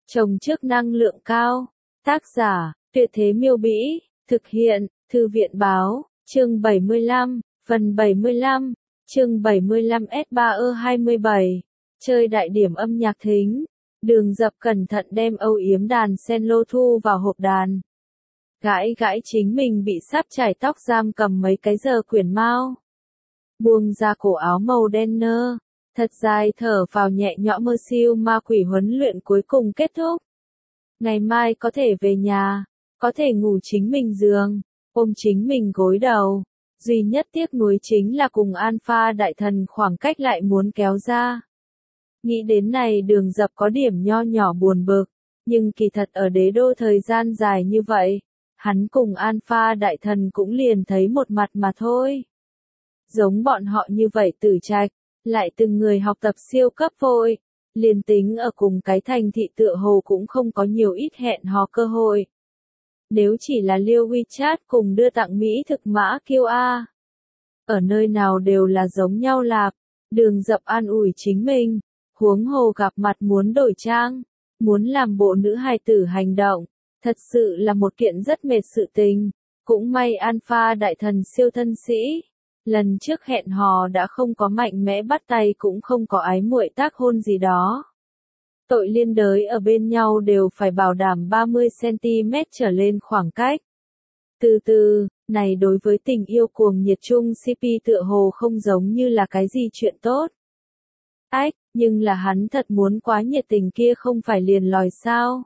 Trồng trước năng lượng cao. Tác giả, Tuyệt Thế Miêu Bĩ. Thực hiện, Thư viện Báo. Chương 75, phần 75. Chương 75 S3E27. Chơi đại điểm âm nhạc thính. Đường Dập cẩn thận đem âu yếm đàn cello thu vào hộp đàn. Gãi gãi chính mình bị sắp chải tóc giam cầm mấy cái giờ quyển mao. Buông ra cổ áo màu đen nơ. Thật dài thở vào nhẹ nhõm mơ siêu ma quỷ huấn luyện cuối cùng kết thúc. Ngày mai có thể về nhà, có thể ngủ chính mình giường, ôm chính mình gối đầu. Duy nhất tiếc nuối chính là cùng Alpha đại thần khoảng cách lại muốn kéo ra. Nghĩ đến này Đường Dập có điểm nho nhỏ buồn bực, nhưng kỳ thật ở đế đô thời gian dài như vậy, hắn cùng Alpha đại thần cũng liền thấy một mặt mà thôi. Giống bọn họ như vậy tử trạch, lại từng người học tập siêu cấp vội, liền tính ở cùng cái thành thị tựa hồ cũng không có nhiều ít hẹn hò cơ hội. Nếu chỉ là liêu WeChat cùng đưa tặng Mỹ thực mã kiêu a. Ở nơi nào đều là giống nhau lạp, Đường Dập an ủi chính mình, huống hồ gặp mặt muốn đổi trang, muốn làm bộ nữ hài tử hành động, thật sự là một kiện rất mệt sự tình, cũng may Alpha đại thần siêu thân sĩ. Lần trước hẹn hò đã không có mạnh mẽ bắt tay cũng không có ái muội tác hôn gì đó. Tội liên đới ở bên nhau đều phải bảo đảm 30cm trở lên khoảng cách. Từ từ, này đối với tình yêu cuồng nhiệt chung CP tựa hồ không giống như là cái gì chuyện tốt. Ách, nhưng là hắn thật muốn quá nhiệt tình kia không phải liền lòi sao.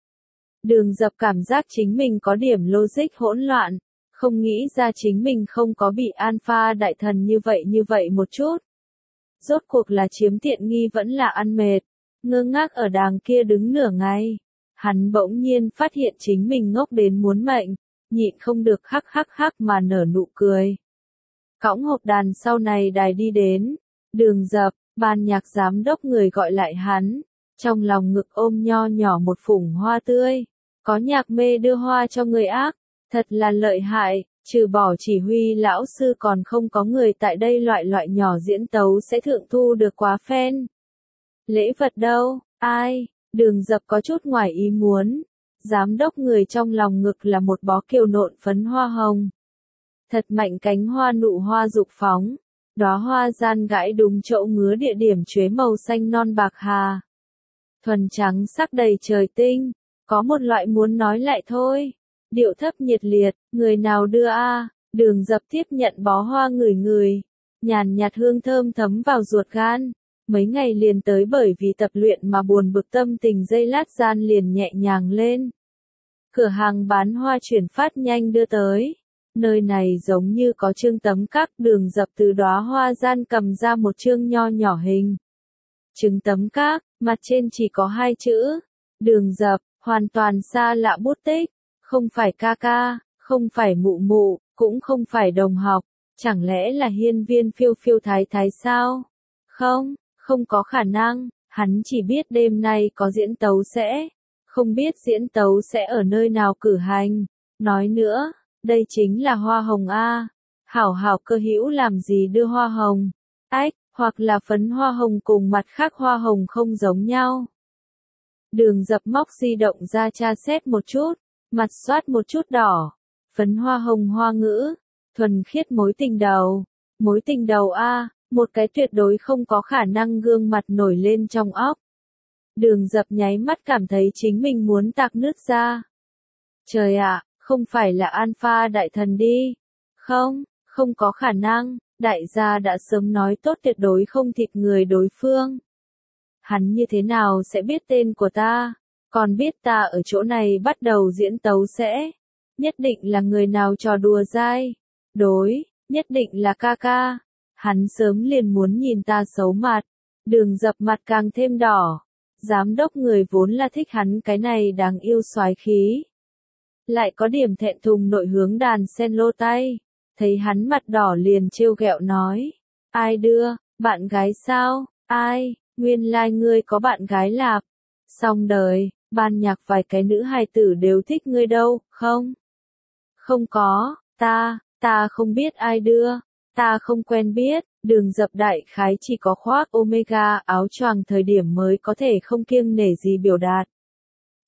Đường Dập cảm giác chính mình có điểm logic hỗn loạn. Không nghĩ ra chính mình không có bị Alpha đại thần như vậy một chút. Rốt cuộc là chiếm tiện nghi vẫn là ăn mệt, ngơ ngác ở đàng kia đứng nửa ngày. Hắn bỗng nhiên phát hiện chính mình ngốc đến muốn mệnh, nhịn không được hắc mà nở nụ cười. Cõng hộp đàn sau này đài đi đến, Đường Dập, ban nhạc giám đốc người gọi lại hắn, trong lòng ngực ôm nho nhỏ một phủng hoa tươi, có nhạc mê đưa hoa cho người ác. Thật là lợi hại, trừ bỏ chỉ huy lão sư còn không có người tại đây loại nhỏ diễn tấu sẽ thượng thu được quá phen. Lễ vật đâu, ai, Đường Dập có chút ngoài ý muốn. Giám đốc người trong lòng ngực là một bó kiều nộn phấn hoa hồng. Thật mạnh cánh hoa nụ hoa dục phóng, đóa hoa gian gãi đúng chỗ ngứa địa điểm chuế màu xanh non bạc hà. Thuần trắng sắc đầy trời tinh, có một loại muốn nói lại thôi. Điệu thấp nhiệt liệt, người nào đưa a? Đường Dập tiếp nhận bó hoa ngửi, nhàn nhạt hương thơm thấm vào ruột gan. Mấy ngày liền tới bởi vì tập luyện mà buồn bực tâm tình giây lát gian liền nhẹ nhàng lên. Cửa hàng bán hoa chuyển phát nhanh đưa tới. Nơi này giống như có trương tấm các. Đường Dập từ đóa hoa gian cầm ra một trương nho nhỏ hình trứng tấm các, mặt trên chỉ có 2 chữ. Đường Dập, hoàn toàn xa lạ bút tích. Không phải ca ca, không phải mụ mụ, cũng không phải đồng học, chẳng lẽ là hiên viên phiêu phiêu thái thái sao? Không có khả năng, hắn chỉ biết đêm nay có diễn tấu sẽ, không biết diễn tấu sẽ ở nơi nào cử hành. Nói nữa, đây chính là hoa hồng a. Hảo cơ hữu làm gì đưa hoa hồng? Ách, hoặc là phấn hoa hồng cùng mặt khác hoa hồng không giống nhau. Đường Dập móc di động ra tra xét một chút. Mặt xoát một chút đỏ, phấn hoa hồng hoa ngữ, thuần khiết mối tình đầu a, một cái tuyệt đối không có khả năng gương mặt nổi lên trong óc. Đường Dập nháy mắt cảm thấy chính mình muốn tạc nước ra. Trời ạ, không phải là Alpha đại thần đi. Không có khả năng, đại gia đã sớm nói tốt tuyệt đối không thịt người đối phương. Hắn như thế nào sẽ biết tên của ta? Còn biết ta ở chỗ này bắt đầu diễn tấu sẽ, nhất định là người nào trò đùa dai, nhất định là ca ca. Hắn sớm liền muốn nhìn ta xấu mặt. Đường Dập mặt càng thêm đỏ. Giám đốc người vốn là thích hắn cái này đáng yêu soái khí. Lại có điểm thẹn thùng nội hướng đàn cello tay. Thấy hắn mặt đỏ liền trêu ghẹo nói. Ai đưa, bạn gái sao? Ai, nguyên lai ngươi có bạn gái lạp. Xong đời. Ban nhạc vài cái nữ hài tử đều thích ngươi đâu, không? Không có, ta không biết ai đưa, ta không quen biết. Đường Dập đại khái chỉ có khoác Omega áo choàng thời điểm mới có thể không kiêng nể gì biểu đạt.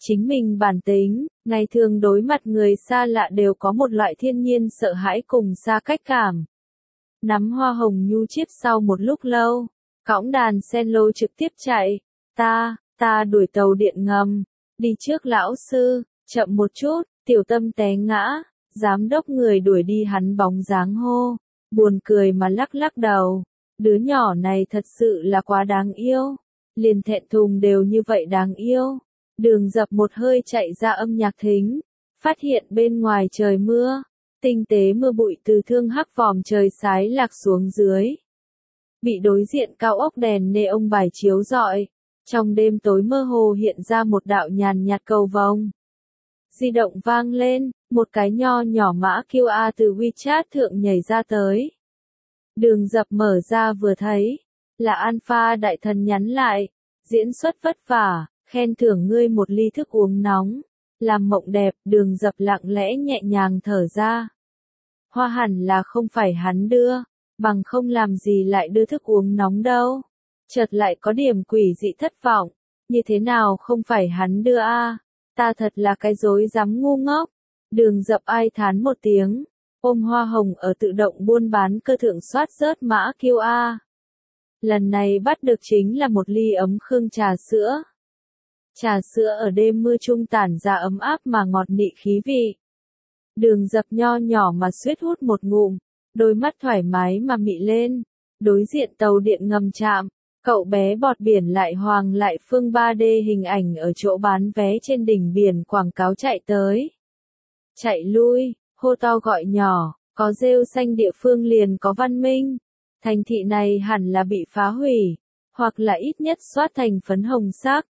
chính mình bản tính, ngày thường đối mặt người xa lạ đều có một loại thiên nhiên sợ hãi cùng xa cách cảm. Nắm hoa hồng nhu chiếp sau một lúc lâu, cõng đàn sen lô trực tiếp chạy, ta đuổi tàu điện ngầm, đi trước lão sư, chậm một chút, tiểu tâm té ngã, giám đốc người đuổi đi hắn bóng dáng hô, buồn cười mà lắc lắc đầu, đứa nhỏ này thật sự là quá đáng yêu, liền thẹn thùng đều như vậy đáng yêu. Đường Dập một hơi chạy ra âm nhạc thính, phát hiện bên ngoài trời mưa, tinh tế mưa bụi từ thương hắc vòm trời sái lạc xuống dưới. Bị đối diện cao ốc đèn neon bài chiếu rọi, trong đêm tối mơ hồ hiện ra một đạo nhàn nhạt cầu vồng. Di động vang lên, một cái nho nhỏ mã QR từ WeChat thượng nhảy ra tới. Đường Dập mở ra vừa thấy, là Alpha đại thần nhắn lại, diễn xuất vất vả, khen thưởng ngươi một ly thức uống nóng, làm mộng đẹp. Đường Dập lặng lẽ nhẹ nhàng thở ra. Hoa hẳn là không phải hắn đưa, bằng không làm gì lại đưa thức uống nóng đâu. Chợt lại có điểm quỷ dị thất vọng, như thế nào không phải hắn đưa a? Ta thật là cái rối rắm ngu ngốc. Đường Dập ai thán một tiếng, ôm hoa hồng ở tự động buôn bán cơ thượng soát rớt mã QR. Lần này bắt được chính là một ly ấm khương trà sữa. Trà sữa ở đêm mưa trung tản ra ấm áp mà ngọt nị khí vị. Đường Dập nho nhỏ mà suýt hút một ngụm, đôi mắt thoải mái mà mị lên. Đối diện tàu điện ngầm trạm, cậu bé bọt biển lại Hoàng lại Phương 3D hình ảnh ở chỗ bán vé trên đỉnh biển quảng cáo chạy tới. Chạy lui, hô to gọi nhỏ, có rêu xanh địa phương liền có văn minh. Thành thị này hẳn là bị phá hủy, hoặc là ít nhất xoát thành phấn hồng sắc.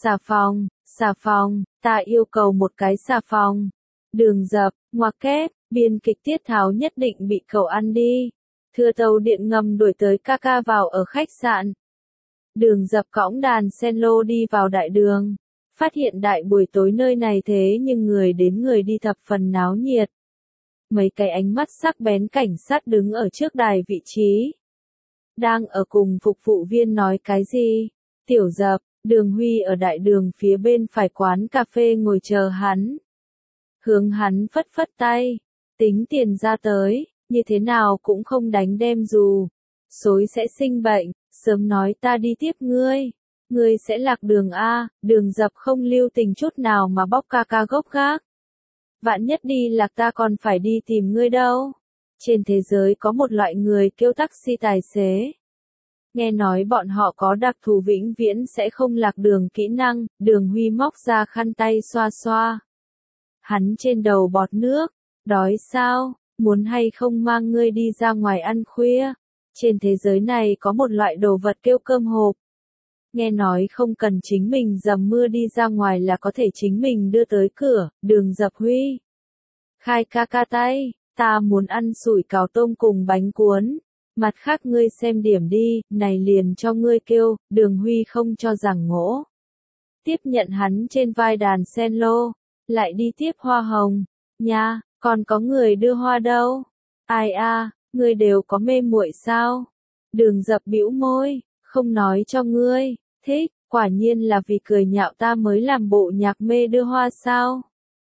Xà phòng, ta yêu cầu một cái xà phòng. Đường Dập, ngoặc kép, biên kịch tiết tháo nhất định bị cậu ăn đi. Thừa tàu điện ngầm đuổi tới ca vào ở khách sạn. Đường Dập cõng đàn sen lô đi vào đại đường. Phát hiện đại buổi tối nơi này thế nhưng người đến người đi thập phần náo nhiệt. Mấy cái ánh mắt sắc bén cảnh sát đứng ở trước đài vị trí. Đang ở cùng phục vụ viên nói cái gì? Tiểu Dập, Đường Huy ở đại đường phía bên phải quán cà phê ngồi chờ hắn. Hướng hắn phất phất tay, tính tiền ra tới, như thế nào cũng không đánh đem dù. Xối sẽ sinh bệnh, sớm nói ta đi tiếp ngươi sẽ lạc đường a. Đường Dập không lưu tình chút nào mà bóc ca gốc gác. Vạn nhất đi lạc ta còn phải đi tìm ngươi đâu. Trên thế giới có một loại người kêu taxi tài xế. Nghe nói bọn họ có đặc thù vĩnh viễn sẽ không lạc đường kỹ năng. Đường Huy móc ra khăn tay xoa xoa. Hắn trên đầu bọt nước, đói sao, muốn hay không mang ngươi đi ra ngoài ăn khuya. Trên thế giới này có một loại đồ vật kêu cơm hộp. Nghe nói không cần chính mình dầm mưa đi ra ngoài là có thể chính mình đưa tới cửa. Đường Dập Huy. Khai ca tay, ta muốn ăn sủi cảo tôm cùng bánh cuốn. Mặt khác ngươi xem điểm đi, này liền cho ngươi kêu. Đường Huy không cho rằng ngỗ. Tiếp nhận hắn trên vai đàn sen lô. Lại đi tiếp hoa hồng. Nha, còn có người đưa hoa đâu. Ai a, ngươi đều có mê muội sao? Đường Dập bĩu môi, không nói cho ngươi. Thích, quả nhiên là vì cười nhạo ta mới làm bộ nhạc mê đưa hoa sao?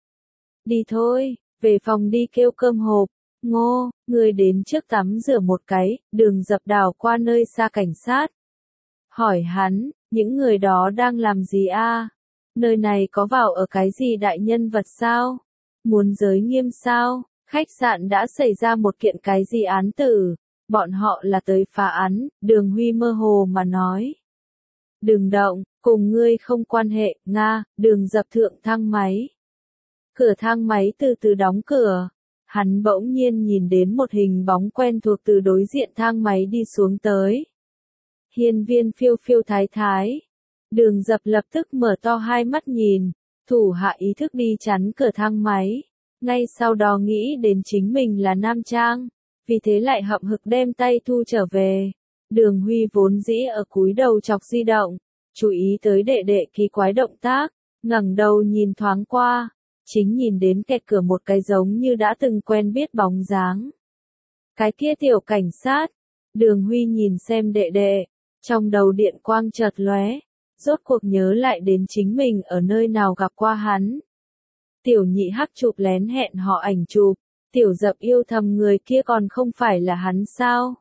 Đi thôi, về phòng đi kêu cơm hộp. Ngô, ngươi đến trước tắm rửa một cái. Đường Dập đảo qua nơi xa cảnh sát. Hỏi hắn, những người đó đang làm gì a? Nơi này có vào ở cái gì đại nhân vật sao? Muốn giới nghiêm sao? Khách sạn đã xảy ra một kiện cái gì án tử? Bọn họ là tới phá án. Đường Huy mơ hồ mà nói. Đừng động, cùng ngươi không quan hệ. Nga. Đường Dập thượng thang máy. Cửa thang máy từ từ đóng cửa. Hắn bỗng nhiên nhìn đến một hình bóng quen thuộc từ đối diện thang máy đi xuống tới. Hiên Viên phiêu phiêu thái thái. Đường Dập lập tức mở to hai mắt nhìn, thủ hạ ý thức đi chắn cửa thang máy. Ngay sau đó nghĩ đến chính mình là nam trang, vì thế lại hậm hực đem tay thu trở về. Đường Huy vốn dĩ ở cúi đầu chọc di động, chú ý tới đệ đệ kỳ quái động tác, ngẩng đầu nhìn thoáng qua, chính nhìn đến kẹt cửa một cái giống như đã từng quen biết bóng dáng. Cái kia tiểu cảnh sát. Đường Huy nhìn xem đệ đệ, trong đầu điện quang chợt lóe. rốt cuộc nhớ lại đến chính mình ở nơi nào gặp qua hắn. Tiểu nhị hắc chụp lén hẹn họ ảnh chụp, tiểu dập yêu thầm người kia còn không phải là hắn sao?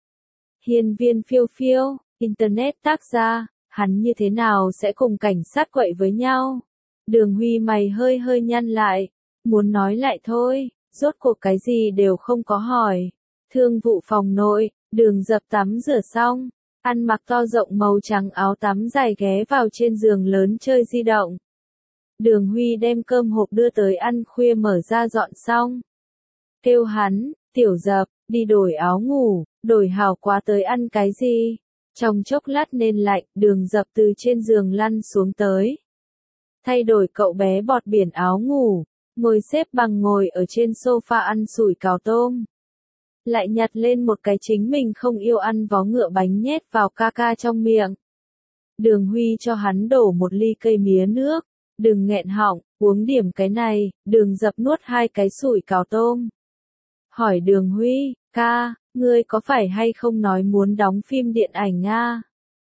Hiên viên phiêu phiêu, internet tác gia, hắn như thế nào sẽ cùng cảnh sát quậy với nhau? Đường Huy mày hơi hơi nhăn lại, muốn nói lại thôi, rốt cuộc cái gì đều không có hỏi. Thương vụ phòng nội, Đường Dập tắm rửa xong, ăn mặc to rộng màu trắng áo tắm dài ghé vào trên giường lớn chơi di động. Đường Huy đem cơm hộp đưa tới ăn khuya mở ra dọn xong. Kêu hắn, Tiểu Dập, đi đổi áo ngủ, đổi hào quá tới ăn cái gì. Trong chốc lát nên lạnh, Đường Dập từ trên giường lăn xuống tới. Thay đổi cậu bé bọt biển áo ngủ, ngồi xếp bằng ngồi ở trên sofa ăn sủi cảo tôm. Lại nhặt lên một cái chính mình không yêu ăn vó ngựa bánh nhét vào ca ca trong miệng. Đường Huy cho hắn đổ một ly cây mía nước, đừng nghẹn họng, uống điểm cái này. Đường Dập nuốt 2 cái sủi cảo tôm. Hỏi Đường Huy, ca, ngươi có phải hay không nói muốn đóng phim điện ảnh a?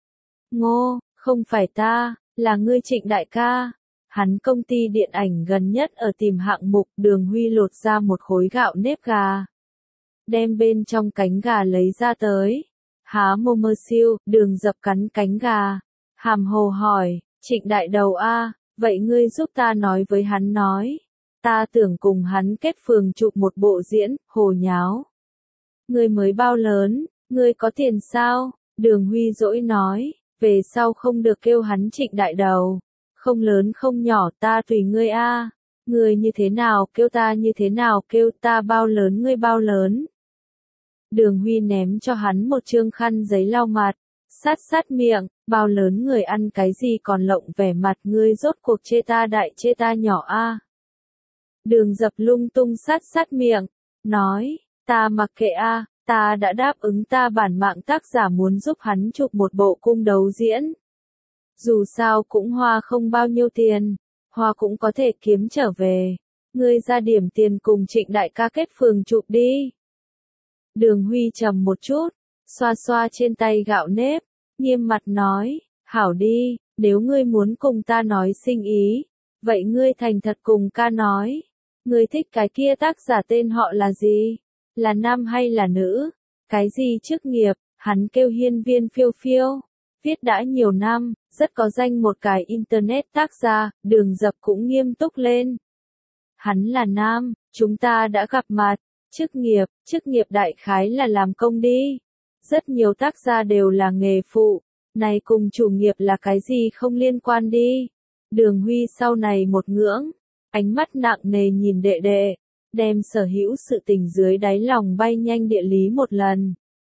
Ngô, không phải ta, là ngươi Trịnh đại ca. Hắn công ty điện ảnh gần nhất ở tìm hạng mục. Đường Huy lột ra một khối gạo nếp gà, đem bên trong cánh gà lấy ra tới. Há mồm mơ siêu, Đường Dập cắn cánh gà, hàm hồ hỏi, Trịnh đại đầu a, vậy ngươi giúp ta nói với hắn nói. Ta tưởng cùng hắn kết phường chụp một bộ diễn, hồ nháo. Ngươi mới bao lớn, ngươi có tiền sao? Đường Huy dỗi nói, về sau không được kêu hắn Trịnh đại đầu. Không lớn không nhỏ ta tùy ngươi a. Ngươi như thế nào kêu ta như thế nào kêu ta bao lớn ngươi bao lớn. Đường Huy ném cho hắn một trương khăn giấy lau mặt, sát sát miệng, bao lớn người ăn cái gì còn lộng vẻ mặt ngươi rốt cuộc chê ta đại chê ta nhỏ a. Đường Dập lung tung sát sát miệng, nói, ta mặc kệ a, ta đã đáp ứng ta bản mạng tác giả muốn giúp hắn chụp một bộ cung đấu diễn. Dù sao cũng hoa không bao nhiêu tiền, hoa cũng có thể kiếm trở về. Ngươi ra điểm tiền cùng Trịnh đại ca kết phường chụp đi. Đường Huy trầm một chút, xoa xoa trên tay gạo nếp, nghiêm mặt nói, hảo đi, nếu ngươi muốn cùng ta nói sinh ý, vậy ngươi thành thật cùng ca nói. Ngươi thích cái kia tác giả tên họ là gì? Là nam hay là nữ? Cái gì chức nghiệp? Hắn kêu hiên viên phiêu phiêu. Viết đã nhiều năm, rất có danh một cái internet tác gia. Đường Dập cũng nghiêm túc lên. Hắn là nam, chúng ta đã gặp mặt. Chức nghiệp đại khái là làm công đi. Rất nhiều tác gia đều là nghề phụ. Này cùng chủ nghiệp là cái gì không liên quan đi. Đường Huy sau này một ngưỡng, ánh mắt nặng nề nhìn đệ đệ, đem sở hữu sự tình dưới đáy lòng bay nhanh địa lý một lần.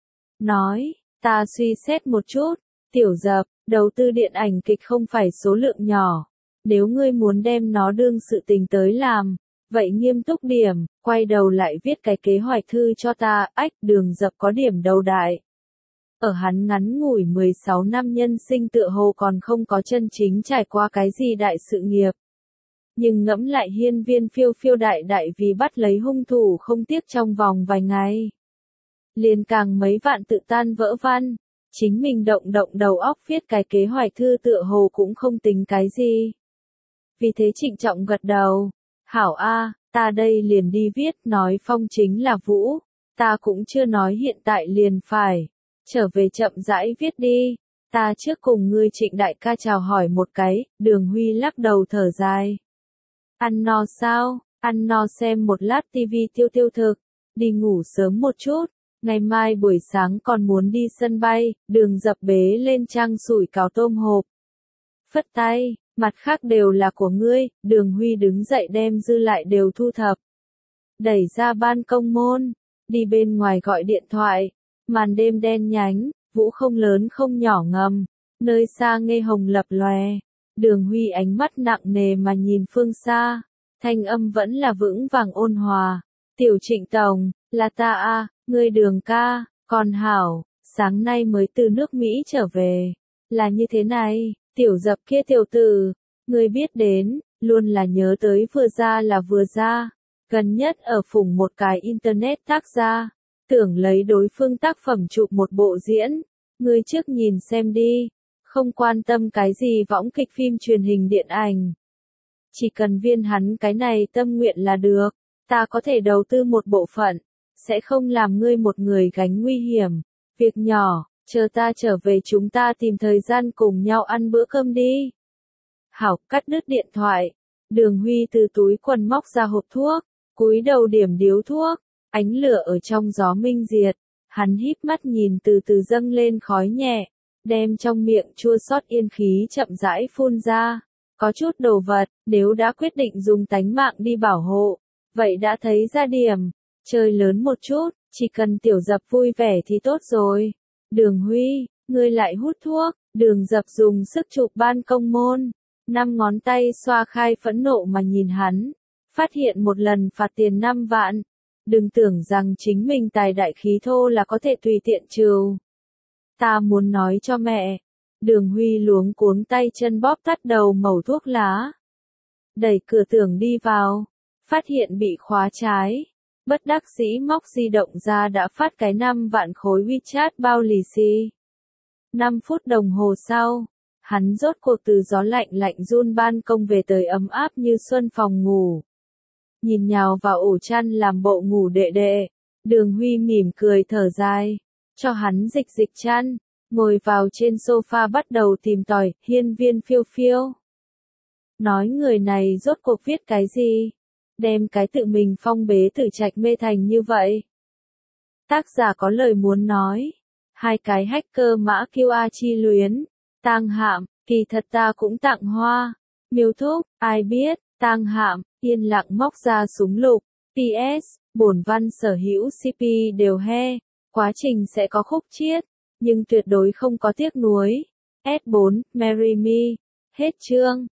Nói, ta suy xét một chút, Tiểu Dập, đầu tư điện ảnh kịch không phải số lượng nhỏ. Nếu ngươi muốn đem nó đương sự tình tới làm, vậy nghiêm túc điểm, quay đầu lại viết cái kế hoạch thư cho ta. Ách, Đường Dập có điểm đầu đại. Ở hắn ngắn ngủi 16 năm nhân sinh tựa hồ còn không có chân chính trải qua cái gì đại sự nghiệp. Nhưng ngẫm lại hiên viên phiêu phiêu đại vì bắt lấy hung thủ không tiếc trong vòng vài ngày. Liền càng mấy vạn tự tan vỡ văn, chính mình động đầu óc viết cái kế hoạch thư tựa hồ cũng không tính cái gì. Vì thế trịnh trọng gật đầu, hảo a, ta đây liền đi viết, nói phong chính là Vũ, ta cũng chưa nói hiện tại liền phải, trở về chậm rãi viết đi, ta trước cùng ngươi Trịnh đại ca chào hỏi một cái. Đường Huy lắc đầu thở dài. Ăn no sao? Ăn no xem một lát tivi tiêu thực, đi ngủ sớm một chút, ngày mai buổi sáng còn muốn đi sân bay. Đường Dập bế lên trang sủi cảo tôm hộp. Phất tay, mặt khác đều là của ngươi. Đường Huy đứng dậy đem dư lại đều thu thập. Đẩy ra ban công môn, đi bên ngoài gọi điện thoại. Màn đêm đen nhánh, vũ không lớn không nhỏ ngầm, nơi xa nghe hồng lập lòe. Đường Huy ánh mắt nặng nề mà nhìn phương xa, thanh âm vẫn là vững vàng ôn hòa. Tiểu Trịnh tổng, là ta a, ngươi Đường ca, còn hảo, sáng nay mới từ nước Mỹ trở về. Là như thế này, Tiểu Dập kia tiểu tử, ngươi biết đến, luôn là nhớ tới vừa ra là vừa ra. Gần nhất ở phủng một cái internet tác gia, tưởng lấy đối phương tác phẩm chụp một bộ diễn. Ngươi trước nhìn xem đi. không quan tâm cái gì võng kịch phim truyền hình điện ảnh. Chỉ cần viên hắn cái này tâm nguyện là được, ta có thể đầu tư một bộ phận, sẽ không làm ngươi một người gánh nguy hiểm. Việc nhỏ, chờ ta trở về chúng ta tìm thời gian cùng nhau ăn bữa cơm đi. Hảo, cắt đứt điện thoại. Đường Huy từ túi quần móc ra hộp thuốc, cúi đầu điểm điếu thuốc, ánh lửa ở trong gió minh diệt. Hắn híp mắt nhìn từ từ dâng lên khói nhẹ, đem trong miệng chua xót yên khí chậm rãi phun ra. Có chút đồ vật, nếu đã quyết định dùng tánh mạng đi bảo hộ, vậy đã thấy ra điểm, chơi lớn một chút, chỉ cần Tiểu Dập vui vẻ thì tốt rồi. Đường Huy, ngươi lại hút thuốc. Đường Dập dùng sức chụp ban công môn, 5 ngón tay xoa khai phẫn nộ mà nhìn hắn, phát hiện một lần phạt tiền 5 vạn. Đừng tưởng rằng chính mình tài đại khí thô là có thể tùy tiện trừ. Ta muốn nói cho mẹ. Đường Huy luống cuống tay chân bóp tắt đầu mẩu thuốc lá. Đẩy cửa tưởng đi vào, phát hiện bị khóa trái. Bất đắc dĩ móc di động ra đã phát cái 5 vạn khối WeChat bao lì xì. 5 phút đồng hồ sau, hắn rốt cuộc từ gió lạnh lạnh run ban công về tới ấm áp như xuân phòng ngủ. Nhìn nhào vào ổ chăn làm bộ ngủ đệ đệ, Đường Huy mỉm cười thở dài, cho hắn dịch dịch chăn, ngồi vào trên sofa bắt đầu tìm tòi, hiên viên phiêu phiêu. Nói người này rốt cuộc viết cái gì? Đem cái tự mình phong bế tử trạch mê thành như vậy. Tác giả có lời muốn nói. 2 cái hacker mã QA chi luyến. Tang Hạm, kỳ thật ta cũng tặng hoa. Miêu Thúc, ai biết, Tang Hạm, yên lặng móc ra súng lục. PS, bổn văn sở hữu CP đều he. Quá trình sẽ có khúc chiết, nhưng tuyệt đối không có tiếc nuối. S4, Marry Me. Hết chương.